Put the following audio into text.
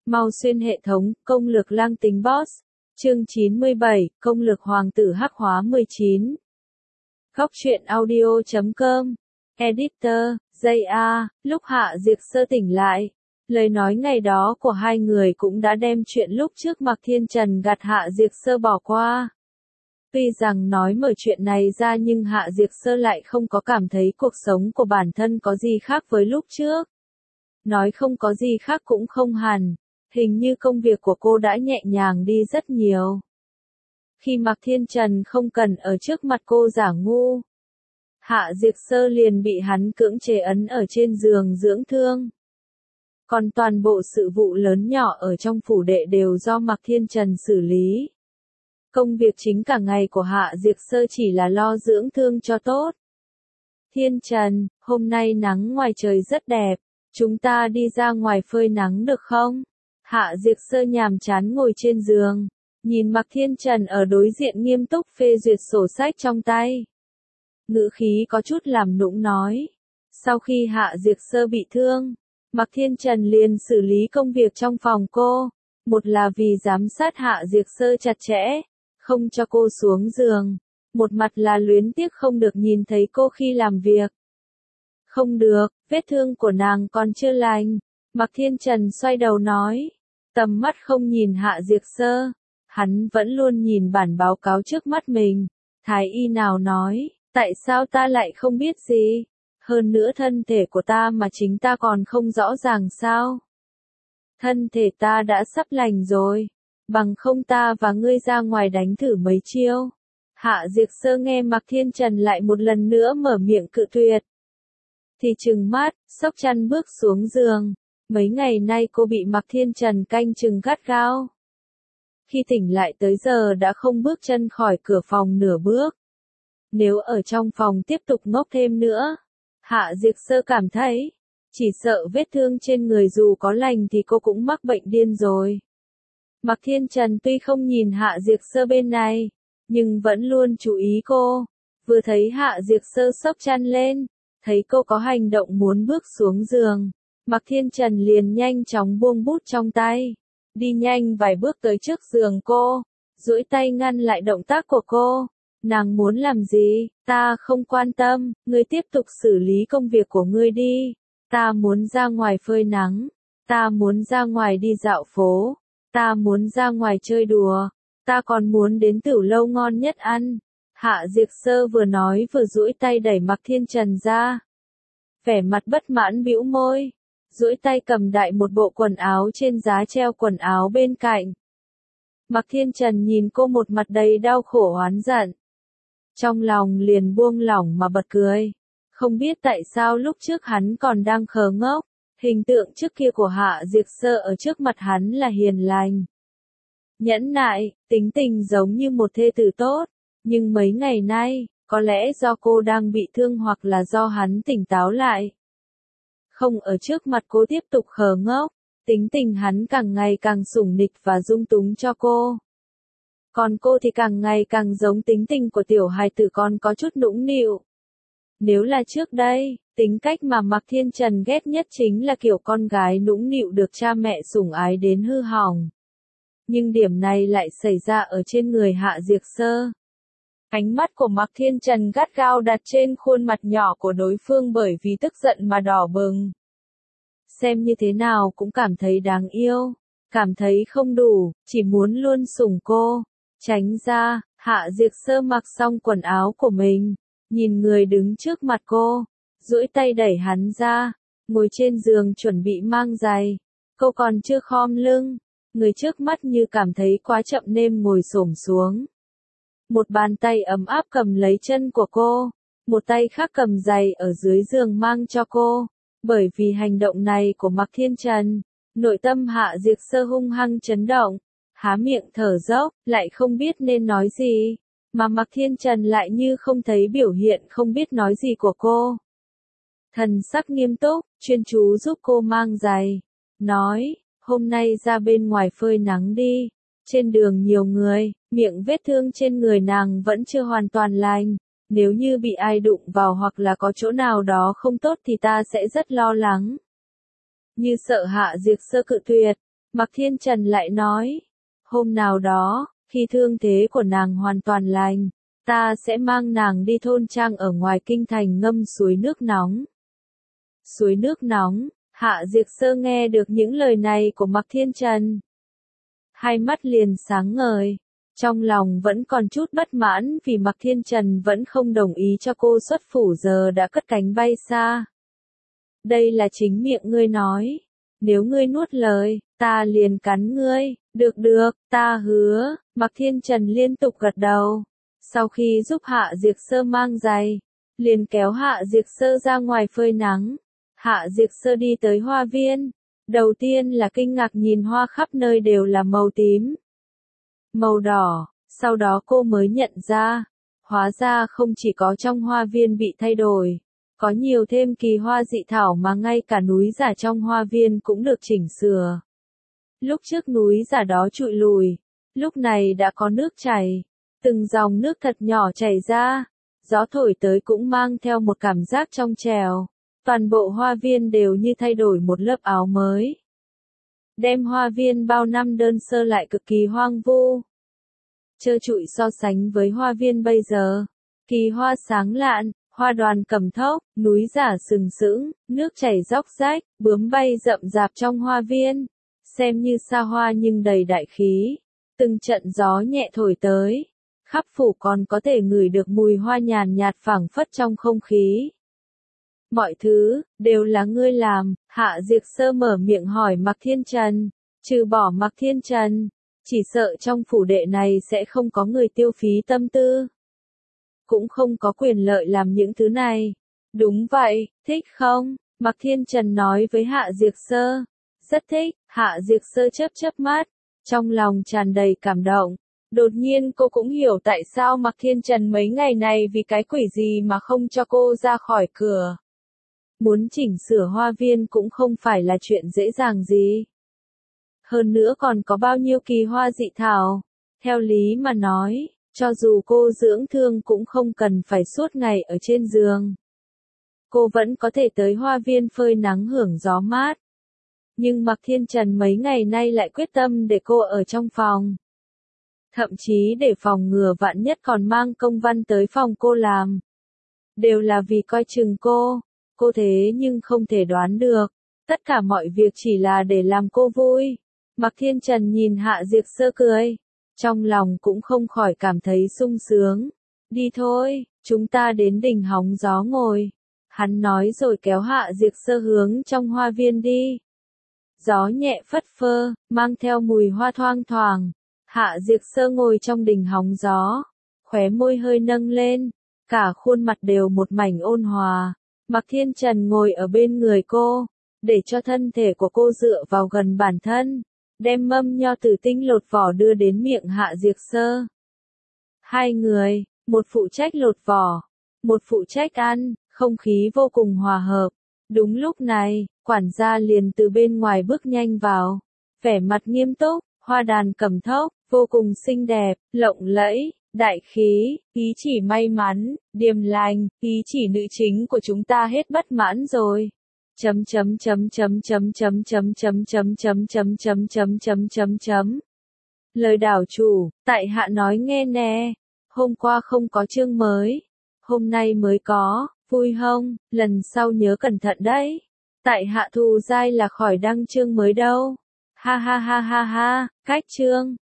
Mau xuyên hệ thống, công lược lang tính boss. Chương 97, công lược hoàng tử hắc hóa 19. Góc truyện audio.com. Editor, J.A. Lúc Hạ Diệt Sơ tỉnh lại, lời nói ngày đó của hai người cũng đã đem chuyện lúc trước Mạc Thiên Trần gạt Hạ Diệt Sơ bỏ qua. Tuy rằng nói mở chuyện này ra nhưng Hạ Diệt Sơ lại không có cảm thấy cuộc sống của bản thân có gì khác với lúc trước. Nói không có gì khác cũng không hẳn, hình như công việc của cô đã nhẹ nhàng đi rất nhiều. Khi Mạc Thiên Trần không cần ở trước mặt cô giả ngu, Hạ Diệt Sơ liền bị hắn cưỡng chế ấn ở trên giường dưỡng thương. Còn toàn bộ sự vụ lớn nhỏ ở trong phủ đệ đều do Mạc Thiên Trần xử lý. Công việc chính cả ngày của Hạ Diệt Sơ chỉ là lo dưỡng thương cho tốt. Thiên Trần, hôm nay nắng ngoài trời rất đẹp, chúng ta đi ra ngoài phơi nắng được không? Hạ Diệt Sơ nhàm chán ngồi trên giường, nhìn Mạc Thiên Trần ở đối diện nghiêm túc phê duyệt sổ sách trong tay. Ngữ khí có chút làm nũng nói. Sau khi Hạ Diệt Sơ bị thương, Mạc Thiên Trần liền xử lý công việc trong phòng cô. Một là vì giám sát Hạ Diệt Sơ chặt chẽ, không cho cô xuống giường. Một mặt là luyến tiếc không được nhìn thấy cô khi làm việc. Không được, vết thương của nàng còn chưa lành. Mạc Thiên Trần xoay đầu nói. Tầm mắt không nhìn Hạ Diệt Sơ. Hắn vẫn luôn nhìn bản báo cáo trước mắt mình. Thái y nào nói, tại sao ta lại không biết gì? Hơn nữa thân thể của ta mà chính ta còn không rõ ràng sao? Thân thể ta đã sắp lành rồi. Bằng không ta và ngươi ra ngoài đánh thử mấy chiêu. Hạ Diệt Sơ nghe Mạc Thiên Trần lại một lần nữa mở miệng cự tuyệt. Thì trừng mắt, xốc chăn bước xuống giường. Mấy ngày nay cô bị Mạc Thiên Trần canh chừng gắt gao. Khi tỉnh lại tới giờ đã không bước chân khỏi cửa phòng nửa bước. Nếu ở trong phòng tiếp tục ngốc thêm nữa, Hạ Diệt Sơ cảm thấy, chỉ sợ vết thương trên người dù có lành thì cô cũng mắc bệnh điên rồi. Mạc Thiên Trần tuy không nhìn Hạ Diệt Sơ bên này, nhưng vẫn luôn chú ý cô. Vừa thấy Hạ Diệt Sơ xốc chăn lên, thấy cô có hành động muốn bước xuống giường, Mạc Thiên Trần liền nhanh chóng buông bút trong tay, đi nhanh vài bước tới trước giường cô, duỗi tay ngăn lại động tác của cô. Nàng muốn làm gì, ta không quan tâm, ngươi tiếp tục xử lý công việc của ngươi đi. Ta muốn ra ngoài phơi nắng, ta muốn ra ngoài đi dạo phố, ta muốn ra ngoài chơi đùa, ta còn muốn đến tiểu lâu ngon nhất ăn. Hạ Diệt Sơ vừa nói vừa duỗi tay đẩy Mạc Thiên Trần ra. Vẻ mặt bất mãn bĩu môi, duỗi tay cầm đại một bộ quần áo trên giá treo quần áo bên cạnh. Mạc Thiên Trần nhìn cô một mặt đầy đau khổ oán giận. Trong lòng liền buông lỏng mà bật cười. Không biết tại sao lúc trước hắn còn đang khờ ngốc, hình tượng trước kia của Hạ Diệt Sơ ở trước mặt hắn là hiền lành, nhẫn nại, tính tình giống như một thê tử tốt. Nhưng mấy ngày nay, có lẽ do cô đang bị thương hoặc là do hắn tỉnh táo lại. Không ở trước mặt cô tiếp tục khờ ngốc, tính tình hắn càng ngày càng sủng nịch và dung túng cho cô. Còn cô thì càng ngày càng giống tính tình của tiểu hài tử còn có chút nũng nịu. Nếu là trước đây, tính cách mà Mạc Thiên Trần ghét nhất chính là kiểu con gái nũng nịu được cha mẹ sủng ái đến hư hỏng. Nhưng điểm này lại xảy ra ở trên người Hạ Diệt Sơ. Ánh mắt của Mạc Thiên Trần gắt gao đặt trên khuôn mặt nhỏ của đối phương bởi vì tức giận mà đỏ bừng. Xem như thế nào cũng cảm thấy đáng yêu, cảm thấy không đủ, chỉ muốn luôn sủng cô. Tránh ra, Hạ Diệt Sơ mặc xong quần áo của mình, nhìn người đứng trước mặt cô, duỗi tay đẩy hắn ra, ngồi trên giường chuẩn bị mang giày. Cô còn chưa khom lưng, người trước mắt như cảm thấy quá chậm nên ngồi xổm xuống. Một bàn tay ấm áp cầm lấy chân của cô, một tay khác cầm giày ở dưới giường mang cho cô. Bởi vì hành động này của Mạc Thiên Trần, nội tâm Hạ Diệt Sơ hung hăng chấn động, há miệng thở dốc, lại không biết nên nói gì, mà Mạc Thiên Trần lại như không thấy biểu hiện không biết nói gì của cô. Thần sắc nghiêm túc, chuyên chú giúp cô mang giày, nói, hôm nay ra bên ngoài phơi nắng đi. Trên đường nhiều người, miệng vết thương trên người nàng vẫn chưa hoàn toàn lành. Nếu như bị ai đụng vào hoặc là có chỗ nào đó không tốt thì ta sẽ rất lo lắng. Như sợ Hạ Diệt Sơ cự tuyệt, Mạc Thiên Trần lại nói, hôm nào đó, khi thương thế của nàng hoàn toàn lành, ta sẽ mang nàng đi thôn trang ở ngoài kinh thành ngâm suối nước nóng. Suối nước nóng, Hạ Diệt Sơ nghe được những lời này của Mạc Thiên Trần. Hai mắt liền sáng ngời, trong lòng vẫn còn chút bất mãn vì Mạc Thiên Trần vẫn không đồng ý cho cô xuất phủ giờ đã cất cánh bay xa. Đây là chính miệng ngươi nói, nếu ngươi nuốt lời, ta liền cắn ngươi, được, ta hứa, Mạc Thiên Trần liên tục gật đầu. Sau khi giúp Hạ Diệt Sơ mang giày, liền kéo Hạ Diệt Sơ ra ngoài phơi nắng. Hạ Diệt Sơ đi tới hoa viên, đầu tiên là kinh ngạc nhìn hoa khắp nơi đều là màu tím, màu đỏ, sau đó cô mới nhận ra, hóa ra không chỉ có trong hoa viên bị thay đổi, có nhiều thêm kỳ hoa dị thảo mà ngay cả núi giả trong hoa viên cũng được chỉnh sửa. Lúc trước núi giả đó trụi lùi, lúc này đã có nước chảy, từng dòng nước thật nhỏ chảy ra, gió thổi tới cũng mang theo một cảm giác trong trẻo, toàn bộ hoa viên đều như thay đổi một lớp áo mới. Đem hoa viên bao năm đơn sơ lại cực kỳ hoang vu. Trơ trụi so sánh với hoa viên bây giờ, kỳ hoa sáng lạn, hoa đoàn cầm thốc, núi giả sừng sững, nước chảy róc rách, bướm bay rậm rạp trong hoa viên, xem như xa hoa nhưng đầy đại khí. Từng trận gió nhẹ thổi tới, khắp phủ còn có thể ngửi được mùi hoa nhàn nhạt phảng phất trong không khí. Mọi thứ, đều là ngươi làm, Hạ Diệt Sơ mở miệng hỏi Mạc Thiên Trần, trừ bỏ Mạc Thiên Trần, chỉ sợ trong phủ đệ này sẽ không có người tiêu phí tâm tư. Cũng không có quyền lợi làm những thứ này. Đúng vậy, thích không? Mạc Thiên Trần nói với Hạ Diệt Sơ. Rất thích, Hạ Diệt Sơ chớp mắt, trong lòng tràn đầy cảm động. Đột nhiên cô cũng hiểu tại sao Mạc Thiên Trần mấy ngày này vì cái quỷ gì mà không cho cô ra khỏi cửa. Muốn chỉnh sửa hoa viên cũng không phải là chuyện dễ dàng gì. Hơn nữa còn có bao nhiêu kỳ hoa dị thảo. Theo lý mà nói, cho dù cô dưỡng thương cũng không cần phải suốt ngày ở trên giường. Cô vẫn có thể tới hoa viên phơi nắng hưởng gió mát. Nhưng Mạc Thiên Trần mấy ngày nay lại quyết tâm để cô ở trong phòng. Thậm chí để phòng ngừa vạn nhất còn mang công văn tới phòng cô làm. Đều là vì coi chừng cô. Cô thế nhưng không thể đoán được. Tất cả mọi việc chỉ là để làm cô vui. Mạc Thiên Trần nhìn Hạ Diệt Sơ cười. Trong lòng cũng không khỏi cảm thấy sung sướng. Đi thôi, chúng ta đến đỉnh hóng gió ngồi. Hắn nói rồi kéo Hạ Diệt Sơ hướng trong hoa viên đi. Gió nhẹ phất phơ, mang theo mùi hoa thoang thoảng. Hạ Diệt Sơ ngồi trong đỉnh hóng gió, khóe môi hơi nâng lên, cả khuôn mặt đều một mảnh ôn hòa. Mạc Thiên Trần ngồi ở bên người cô, để cho thân thể của cô dựa vào gần bản thân, đem mâm nho tử tinh lột vỏ đưa đến miệng Hạ Diệt Sơ. Hai người, một phụ trách lột vỏ, một phụ trách ăn, không khí vô cùng hòa hợp. Đúng lúc này, quản gia liền từ bên ngoài bước nhanh vào, vẻ mặt nghiêm túc, hoa đàn cầm thốc, vô cùng xinh đẹp, lộng lẫy, đại khí, ý chỉ may mắn, điềm lành, ý chỉ nữ chính của chúng ta hết bất mãn rồi. Lời đảo chủ, tại hạ nói nghe nè, hôm qua không có chương mới, hôm nay mới có, vui không, lần sau nhớ cẩn thận đấy. Tại hạ thù dai là khỏi đăng chương mới đâu. Ha ha ha ha ha, cách chương.